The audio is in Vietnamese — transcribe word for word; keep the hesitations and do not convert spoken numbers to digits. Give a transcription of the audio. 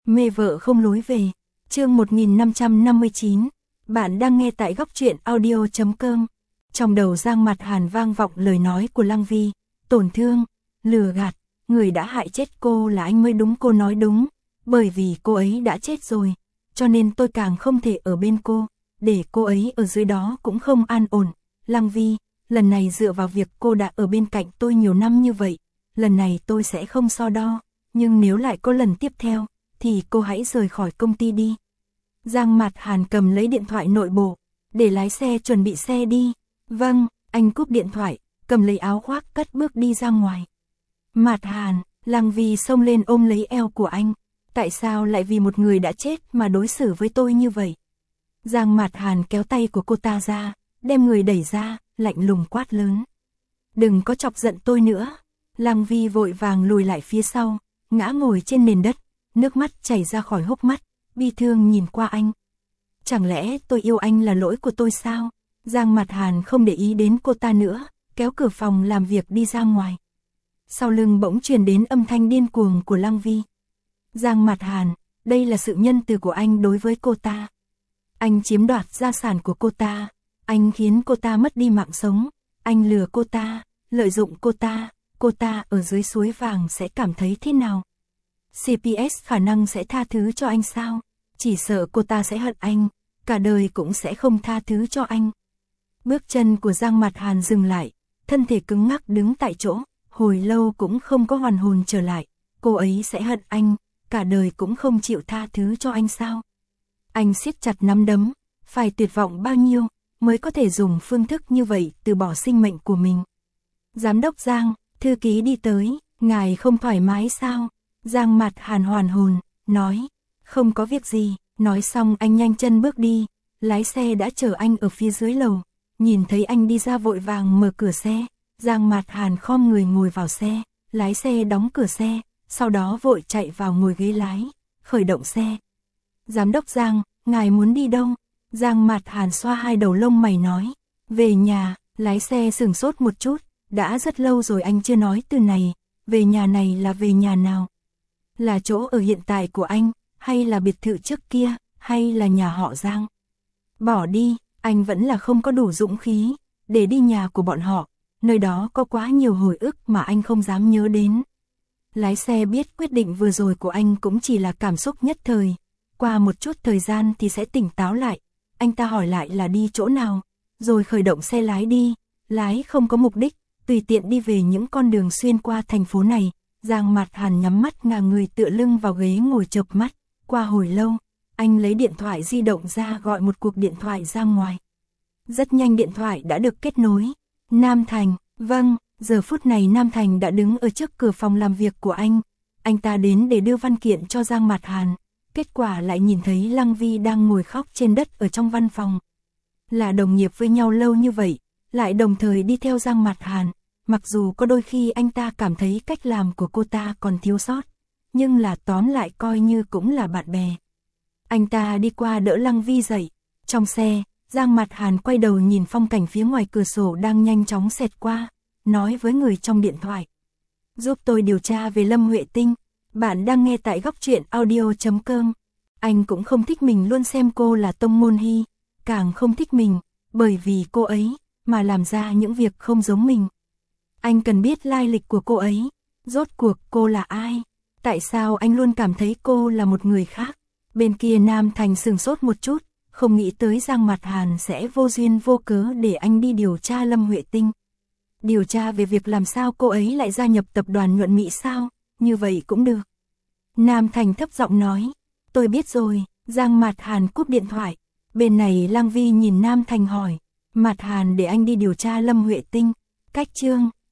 Mê vợ không lối về. Chương một nghìn năm trăm năm mươi chín. Bạn đang nghe tại góc truyện audio chấm com. Trong đầu Giang Mạt Hàn vang vọng lời nói của Lăng Vi. Tổn thương, lừa gạt, người đã hại chết cô là anh mới đúng, cô nói đúng. Bởi vì cô ấy đã chết rồi, cho nên tôi càng không thể ở bên cô, để cô ấy ở dưới đó cũng không an ổn. Lăng Vi, lần này dựa vào việc cô đã ở bên cạnh tôi nhiều năm như vậy, lần này tôi sẽ không so đo, nhưng nếu lại có lần tiếp theo, thì cô hãy rời khỏi công ty đi. Giang Mạt Hàn cầm lấy điện thoại nội bộ, để lái xe chuẩn bị xe đi. Vâng, anh cúp điện thoại, cầm lấy áo khoác cất bước đi ra ngoài. Mạt Hàn, Lăng Vi xông lên ôm lấy eo của anh. Tại sao lại vì một người đã chết mà đối xử với tôi như vậy? Giang Mạt Hàn kéo tay của cô ta ra, đem người đẩy ra, lạnh lùng quát lớn. Đừng có chọc giận tôi nữa. Lăng Vi vội vàng lùi lại phía sau, ngã ngồi trên nền đất, nước mắt chảy ra khỏi hốc mắt, bi thương nhìn qua anh. Chẳng lẽ tôi yêu anh là lỗi của tôi sao? Giang Mạt Hàn không để ý đến cô ta nữa, kéo cửa phòng làm việc đi ra ngoài. Sau lưng bỗng truyền đến âm thanh điên cuồng của Lăng Vi. Giang Mạt Hàn, đây là sự nhân từ của anh đối với cô ta. Anh chiếm đoạt gia sản của cô ta, anh khiến cô ta mất đi mạng sống, anh lừa cô ta, lợi dụng cô ta, cô ta ở dưới suối vàng sẽ cảm thấy thế nào? xê pê ét khả năng sẽ tha thứ cho anh sao? Chỉ sợ cô ta sẽ hận anh, cả đời cũng sẽ không tha thứ cho anh. Bước chân của Giang Mạt Hàn dừng lại, thân thể cứng ngắc đứng tại chỗ, hồi lâu cũng không có hoàn hồn trở lại. Cô ấy sẽ hận anh, cả đời cũng không chịu tha thứ cho anh sao? Anh siết chặt nắm đấm, phải tuyệt vọng bao nhiêu mới có thể dùng phương thức như vậy từ bỏ sinh mệnh của mình. Giám đốc Giang, thư ký đi tới, ngài không thoải mái sao? Giang Mạt Hàn hoàn hồn, nói, không có việc gì. Nói xong anh nhanh chân bước đi, lái xe đã chờ anh ở phía dưới lầu. Nhìn thấy anh đi ra vội vàng mở cửa xe, Giang Mạt Hàn khom người ngồi vào xe, lái xe đóng cửa xe, sau đó vội chạy vào ngồi ghế lái, khởi động xe. Giám đốc Giang, ngài muốn đi đâu? Giang Mạt Hàn xoa hai đầu lông mày nói, về nhà. Lái xe sửng sốt một chút, đã rất lâu rồi anh chưa nói từ này, về nhà này là về nhà nào? Là chỗ ở hiện tại của anh, hay là biệt thự trước kia, hay là nhà họ Giang? Bỏ đi, anh vẫn là không có đủ dũng khí để đi nhà của bọn họ, nơi đó có quá nhiều hồi ức mà anh không dám nhớ đến. Lái xe biết quyết định vừa rồi của anh cũng chỉ là cảm xúc nhất thời, qua một chút thời gian thì sẽ tỉnh táo lại. Anh ta hỏi lại là đi chỗ nào, rồi khởi động xe lái đi, lái không có mục đích, tùy tiện đi về những con đường xuyên qua thành phố này. Giang Mạt Hàn nhắm mắt ngả người tựa lưng vào ghế ngồi chợp mắt, qua hồi lâu, anh lấy điện thoại di động ra gọi một cuộc điện thoại ra ngoài. Rất nhanh điện thoại đã được kết nối. Nam Thành, vâng, giờ phút này Nam Thành đã đứng ở trước cửa phòng làm việc của anh. Anh ta đến để đưa văn kiện cho Giang Mạt Hàn, kết quả lại nhìn thấy Lăng Vi đang ngồi khóc trên đất ở trong văn phòng. Là đồng nghiệp với nhau lâu như vậy, lại đồng thời đi theo Giang Mạt Hàn. Mặc dù có đôi khi anh ta cảm thấy cách làm của cô ta còn thiếu sót, nhưng là tóm lại coi như cũng là bạn bè. Anh ta đi qua đỡ Lăng Vi dậy. Trong xe, Giang Mạt Hàn quay đầu nhìn phong cảnh phía ngoài cửa sổ đang nhanh chóng xẹt qua, nói với người trong điện thoại. Giúp tôi điều tra về Lâm Huệ Tinh. Bạn đang nghe tại góc truyện audio chấm com. Anh cũng không thích mình luôn xem cô là tông môn hy, càng không thích mình, bởi vì cô ấy mà làm ra những việc không giống mình. Anh cần biết lai lịch của cô ấy, rốt cuộc cô là ai? Tại sao anh luôn cảm thấy cô là một người khác? Bên kia Nam Thành sửng sốt một chút, không nghĩ tới Giang Mạt Hàn sẽ vô duyên vô cớ để anh đi điều tra Lâm Huệ Tinh. Điều tra về việc làm sao cô ấy lại gia nhập tập đoàn Nhuận Mỹ sao? Như vậy cũng được. Nam Thành thấp giọng nói, tôi biết rồi. Giang Mạt Hàn cúp điện thoại. Bên này Lăng Vi nhìn Nam Thành hỏi, Mạt Hàn để anh đi điều tra Lâm Huệ Tinh, cách chương.